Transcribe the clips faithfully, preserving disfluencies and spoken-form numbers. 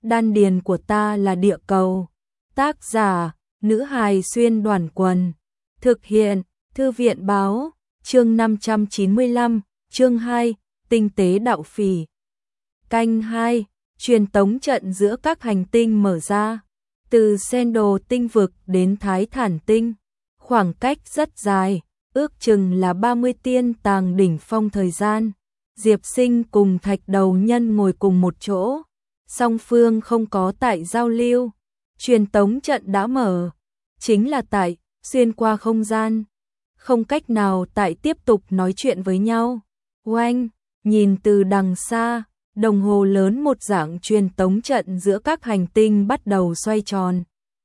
Đan điền của ta là địa cầu. Tác giả, nữ hài xuyên đoàn quần. Thực hiện, thư viện báo, chương năm trăm chín mươi lăm, chương hai, tinh tế đạo phỉ. Canh hai, truyền tống trận giữa các hành tinh mở ra. Từ Sendo tinh vực đến Thái Thản tinh, khoảng cách rất dài, ước chừng là ba mươi tiên tàng đỉnh phong thời gian. Diệp Sinh cùng Thạch Đầu Nhân ngồi cùng một chỗ, song phương không có tại giao lưu. Truyền tống trận đã mở, chính là tại xuyên qua không gian, không cách nào tại tiếp tục nói chuyện với nhau. Oanh, nhìn từ đằng xa, đồng hồ lớn một dạng truyền tống trận giữa các hành tinh bắt đầu xoay tròn.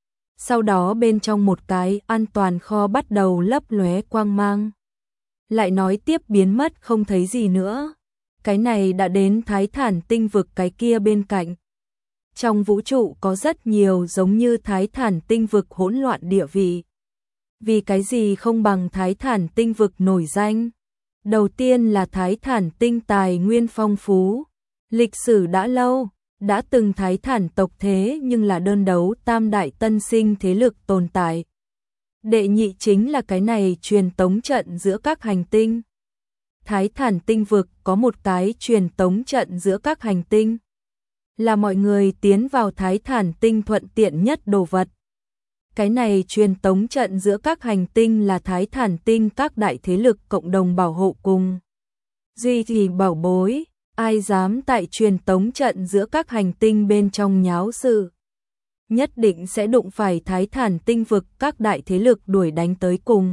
Sau đó bên trong một cái an toàn kho bắt đầu lấp lóe quang mang. Lại nói tiếp biến mất không thấy gì nữa. Cái này đã đến Thái Thản tinh vực cái kia bên cạnh. Trong vũ trụ có rất nhiều giống như Thái Thản tinh vực hỗn loạn địa vị. Vì cái gì không bằng Thái Thản tinh vực nổi danh? Đầu tiên là Thái Thản tinh tài nguyên phong phú. Lịch sử đã lâu, đã từng Thái Thản tộc thế nhưng là đơn đấu tam đại tân sinh thế lực tồn tại. Đệ nhị chính là cái này truyền tống trận giữa các hành tinh. Thái Thản tinh vực có một cái truyền tống trận giữa các hành tinh. Là mọi người tiến vào Thái Thản tinh thuận tiện nhất đồ vật. Cái này truyền tống trận giữa các hành tinh là Thái Thản tinh các đại thế lực cộng đồng bảo hộ cùng. Duy trì bảo bối, ai dám tại truyền tống trận giữa các hành tinh bên trong nháo sự. Nhất định sẽ đụng phải Thái Thản tinh vực các đại thế lực đuổi đánh tới cùng.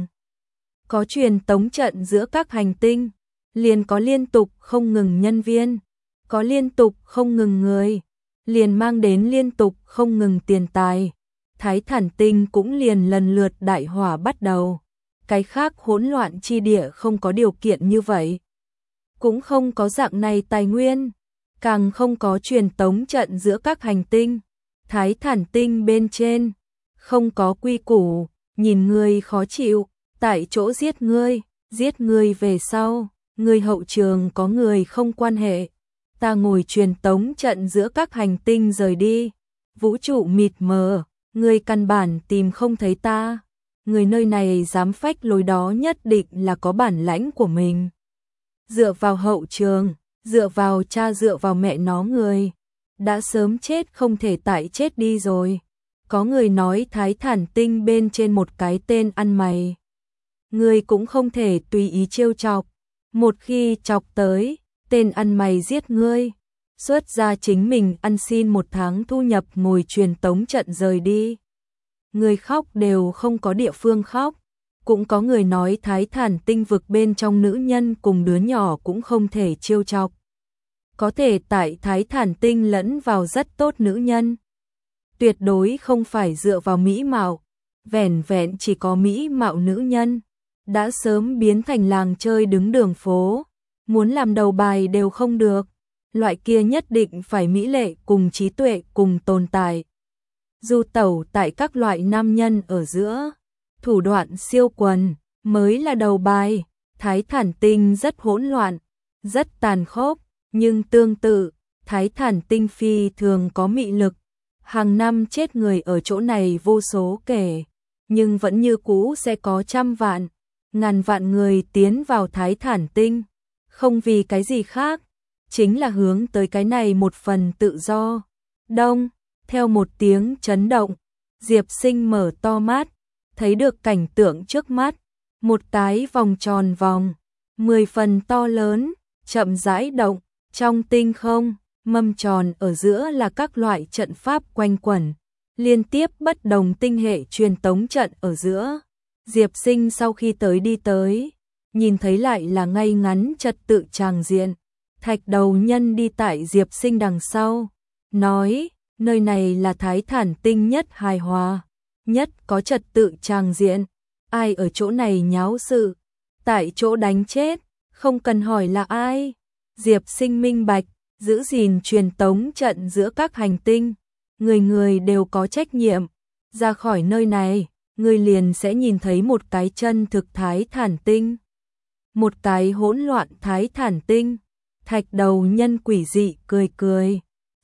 Có truyền tống trận giữa các hành tinh, liền có liên tục không ngừng nhân viên, có liên tục không ngừng người, liền mang đến liên tục không ngừng tiền tài. Thái Thản tinh cũng liền lần lượt đại hỏa bắt đầu. Cái khác hỗn loạn chi địa không có điều kiện như vậy. Cũng không có dạng này tài nguyên, càng không có truyền tống trận giữa các hành tinh. Thái Thản tinh bên trên, không có quy củ, nhìn ngươi khó chịu, tại chỗ giết ngươi, giết ngươi về sau, ngươi hậu trường có người không quan hệ. Ta ngồi truyền tống trận giữa các hành tinh rời đi, vũ trụ mịt mờ, ngươi căn bản tìm không thấy ta. Người nơi này dám phách lối đó nhất định là có bản lãnh của mình. Dựa vào hậu trường, dựa vào cha dựa vào mẹ nó người. Đã sớm chết không thể tại chết đi rồi. Có người nói Thái Thản tinh bên trên một cái tên ăn mày. Người cũng không thể tùy ý trêu chọc. Một khi chọc tới, tên ăn mày giết ngươi. Xuất ra chính mình ăn xin một tháng thu nhập ngồi truyền tống trận rời đi. Người khóc đều không có địa phương khóc. Cũng có người nói Thái Thản tinh vực bên trong nữ nhân cùng đứa nhỏ cũng không thể trêu chọc. Có thể tại Thái Thản tinh lẫn vào rất tốt nữ nhân. Tuyệt đối không phải dựa vào mỹ mạo, vẻn vẹn chỉ có mỹ mạo nữ nhân. Đã sớm biến thành làng chơi đứng đường phố, muốn làm đầu bài đều không được. Loại kia nhất định phải mỹ lệ cùng trí tuệ cùng tồn tại. Du tẩu tại các loại nam nhân ở giữa, thủ đoạn siêu quần, mới là đầu bài. Thái Thản tinh rất hỗn loạn, rất tàn khốc, nhưng tương tự, Thái Thản tinh phi thường có mị lực. Hàng năm chết người ở chỗ này vô số kể, nhưng vẫn như cũ sẽ có trăm vạn, ngàn vạn người tiến vào Thái Thản tinh. Không vì cái gì khác, chính là hướng tới cái này một phần tự do. Đông, theo một tiếng chấn động, Diệp Sinh mở to mắt, thấy được cảnh tượng trước mắt, một cái vòng tròn vòng, mười phần to lớn, chậm rãi động, trong tinh không, mâm tròn ở giữa là các loại trận pháp quanh quẩn, liên tiếp bất đồng tinh hệ truyền tống trận ở giữa. Diệp Sinh sau khi tới đi tới, nhìn thấy lại là ngay ngắn trật tự tràng diện. Thạch Đầu Nhân đi tại Diệp Sinh đằng sau, nói, nơi này là Thái Thản tinh nhất hài hòa, nhất có trật tự tràng diện, ai ở chỗ này nháo sự, tại chỗ đánh chết, không cần hỏi là ai. Diệp Sinh minh bạch, giữ gìn truyền tống trận giữa các hành tinh, người người đều có trách nhiệm. Ra khỏi nơi này, người liền sẽ nhìn thấy một cái chân thực Thái Thản tinh, một cái hỗn loạn Thái Thản tinh. Thạch Đầu Nhân quỷ dị cười cười,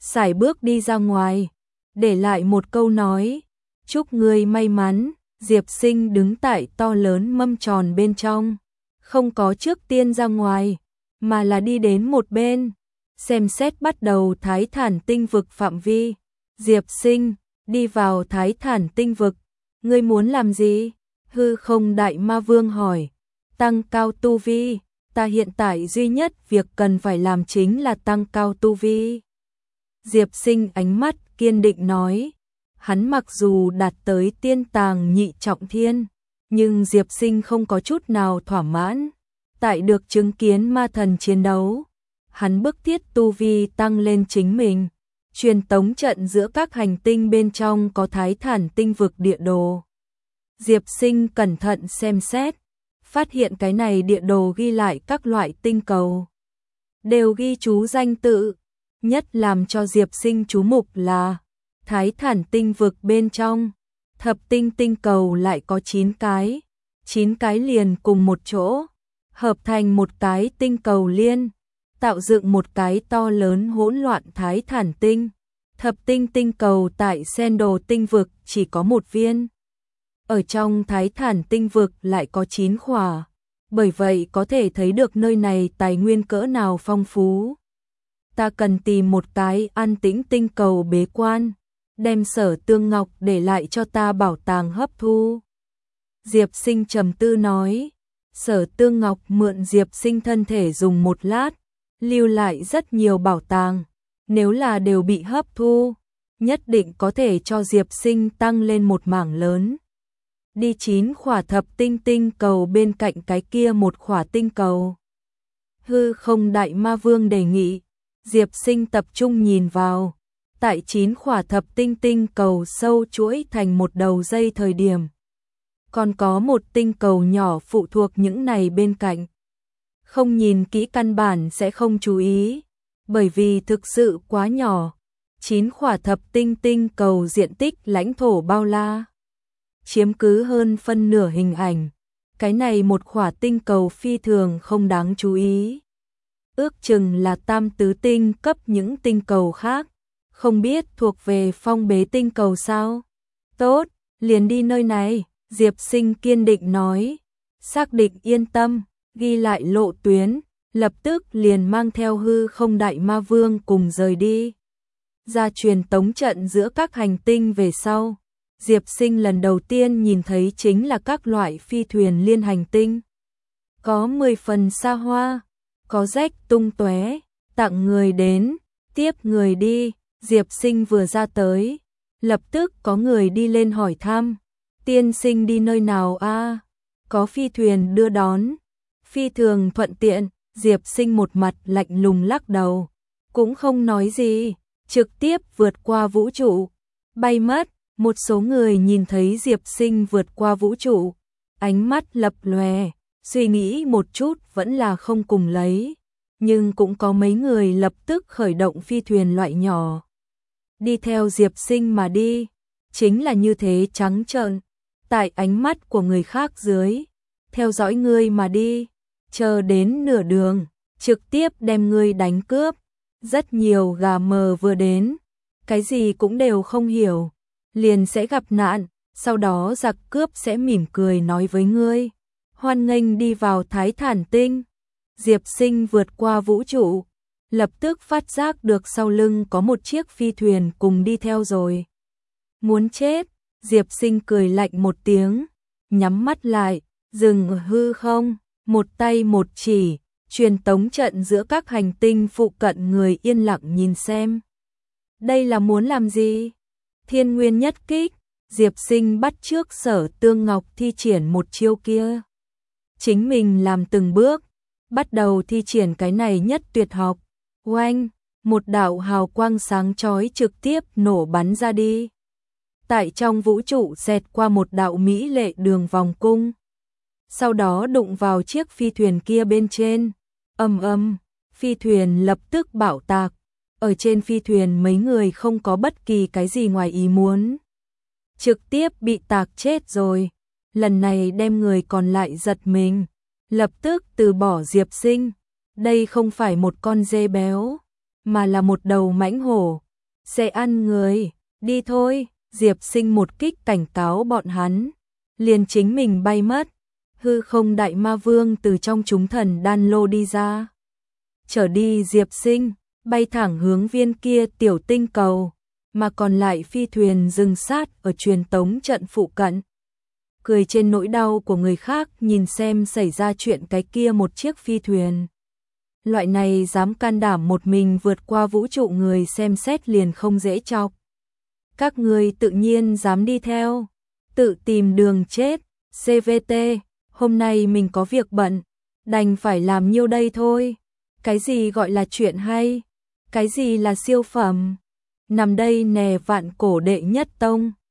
sải bước đi ra ngoài, để lại một câu nói, chúc ngươi may mắn. Diệp Sinh đứng tại to lớn mâm tròn bên trong, không có trước tiên ra ngoài, mà là đi đến một bên, xem xét bắt đầu Thái Thản tinh vực phạm vi. Diệp Sinh, đi vào Thái Thản tinh vực, ngươi muốn làm gì? Hư Không Đại Ma Vương hỏi. Tăng cao tu vi, ta hiện tại duy nhất việc cần phải làm chính là tăng cao tu vi. Diệp Sinh ánh mắt kiên định nói. Hắn mặc dù đạt tới tiên tàng nhị trọng thiên, nhưng Diệp Sinh không có chút nào thỏa mãn. Tại được chứng kiến ma thần chiến đấu, hắn bức thiết tu vi tăng lên chính mình. Truyền tống trận giữa các hành tinh bên trong có Thái Thản tinh vực địa đồ. Diệp Sinh cẩn thận xem xét, phát hiện cái này địa đồ ghi lại các loại tinh cầu, đều ghi chú danh tự. Nhất làm cho Diệp Sinh chú mục là Thái Thản tinh vực bên trong, thập tinh tinh cầu lại có chín cái, chín cái liền cùng một chỗ, hợp thành một cái tinh cầu liên, tạo dựng một cái to lớn hỗn loạn Thái Thản tinh. Thập tinh tinh cầu tại Sen Đồ tinh vực chỉ có một viên. Ở trong Thái Thản tinh vực lại có chín khỏa, bởi vậy có thể thấy được nơi này tài nguyên cỡ nào phong phú. Ta cần tìm một cái an tĩnh tinh cầu bế quan, đem Sở Tương Ngọc để lại cho ta bảo tàng hấp thu. Diệp Sinh trầm tư nói. Sở Tương Ngọc mượn Diệp Sinh thân thể dùng một lát, lưu lại rất nhiều bảo tàng. Nếu là đều bị hấp thu, nhất định có thể cho Diệp Sinh tăng lên một mảng lớn. Đi chín khỏa thập tinh tinh cầu bên cạnh cái kia một khỏa tinh cầu. Hư Không Đại Ma Vương đề nghị. Diệp Sinh tập trung nhìn vào. Tại chín khỏa thập tinh tinh cầu sâu chuỗi thành một đầu dây thời điểm. Còn có một tinh cầu nhỏ phụ thuộc những này bên cạnh. Không nhìn kỹ căn bản sẽ không chú ý. Bởi vì thực sự quá nhỏ. Chín khỏa thập tinh tinh cầu diện tích lãnh thổ bao la, chiếm cứ hơn phân nửa hình ảnh. Cái này một khỏa tinh cầu phi thường không đáng chú ý. Ước chừng là tam tứ tinh cấp những tinh cầu khác. Không biết thuộc về phong bế tinh cầu sao? Tốt, liền đi nơi này. Diệp Sinh kiên định nói. Xác định yên tâm, ghi lại lộ tuyến. Lập tức liền mang theo Hư Không Đại Ma Vương cùng rời đi. Ra truyền tống trận giữa các hành tinh về sau. Diệp Sinh lần đầu tiên nhìn thấy chính là các loại phi thuyền liên hành tinh. Có mười phần xa hoa, có rách tung tóe, tặng người đến, tiếp người đi. Diệp Sinh vừa ra tới, lập tức có người đi lên hỏi thăm. Tiên sinh đi nơi nào a? À? Có phi thuyền đưa đón. Phi thường thuận tiện. Diệp Sinh một mặt lạnh lùng lắc đầu, cũng không nói gì, trực tiếp vượt qua vũ trụ, bay mất. Một số người nhìn thấy Diệp Sinh vượt qua vũ trụ, ánh mắt lập lòe, suy nghĩ một chút vẫn là không cùng lấy, nhưng cũng có mấy người lập tức khởi động phi thuyền loại nhỏ, đi theo Diệp Sinh mà đi, chính là như thế trắng trợn, tại ánh mắt của người khác dưới, theo dõi ngươi mà đi. Chờ đến nửa đường, trực tiếp đem ngươi đánh cướp. Rất nhiều gà mờ vừa đến, cái gì cũng đều không hiểu, liền sẽ gặp nạn, sau đó giặc cướp sẽ mỉm cười nói với ngươi, hoan nghênh đi vào Thái Thản tinh. Diệp Sinh vượt qua vũ trụ, lập tức phát giác được sau lưng có một chiếc phi thuyền cùng đi theo rồi. Muốn chết, Diệp Sinh cười lạnh một tiếng, nhắm mắt lại, dừng ở hư không. Một tay một chỉ, truyền tống trận giữa các hành tinh phụ cận người yên lặng nhìn xem. Đây là muốn làm gì? Thiên Nguyên nhất kích, Diệp Sinh bắt chước Sở Tương Ngọc thi triển một chiêu kia. Chính mình làm từng bước, bắt đầu thi triển cái này nhất tuyệt học. Oanh, một đạo hào quang sáng chói trực tiếp nổ bắn ra đi. Tại trong vũ trụ xẹt qua một đạo mỹ lệ đường vòng cung. Sau đó đụng vào chiếc phi thuyền kia bên trên, ầm ầm, phi thuyền lập tức bạo tạc. Ở trên phi thuyền mấy người không có bất kỳ cái gì ngoài ý muốn, trực tiếp bị tạc chết rồi. Lần này đem người còn lại giật mình, lập tức từ bỏ Diệp Sinh. Đây không phải một con dê béo, mà là một đầu mãnh hổ. sẽ ăn người, đi thôi, Diệp Sinh một kích cảnh cáo bọn hắn, liền chính mình bay mất, hư không đại ma vương từ trong chúng thần đan lô đi ra. Trở đi Diệp Sinh, bay thẳng hướng viên kia tiểu tinh cầu, mà còn lại phi thuyền dừng sát ở truyền tống trận phụ cận. Cười trên nỗi đau của người khác nhìn xem xảy ra chuyện cái kia một chiếc phi thuyền. Loại này dám can đảm một mình vượt qua vũ trụ người xem xét liền không dễ chọc. Các người tự nhiên dám đi theo, tự tìm đường chết, xê vê tê, hôm nay mình có việc bận, đành phải làm nhiêu đây thôi. Cái gì gọi là chuyện hay? Cái gì là siêu phẩm? Nằm đây nè vạn cổ đệ nhất tông.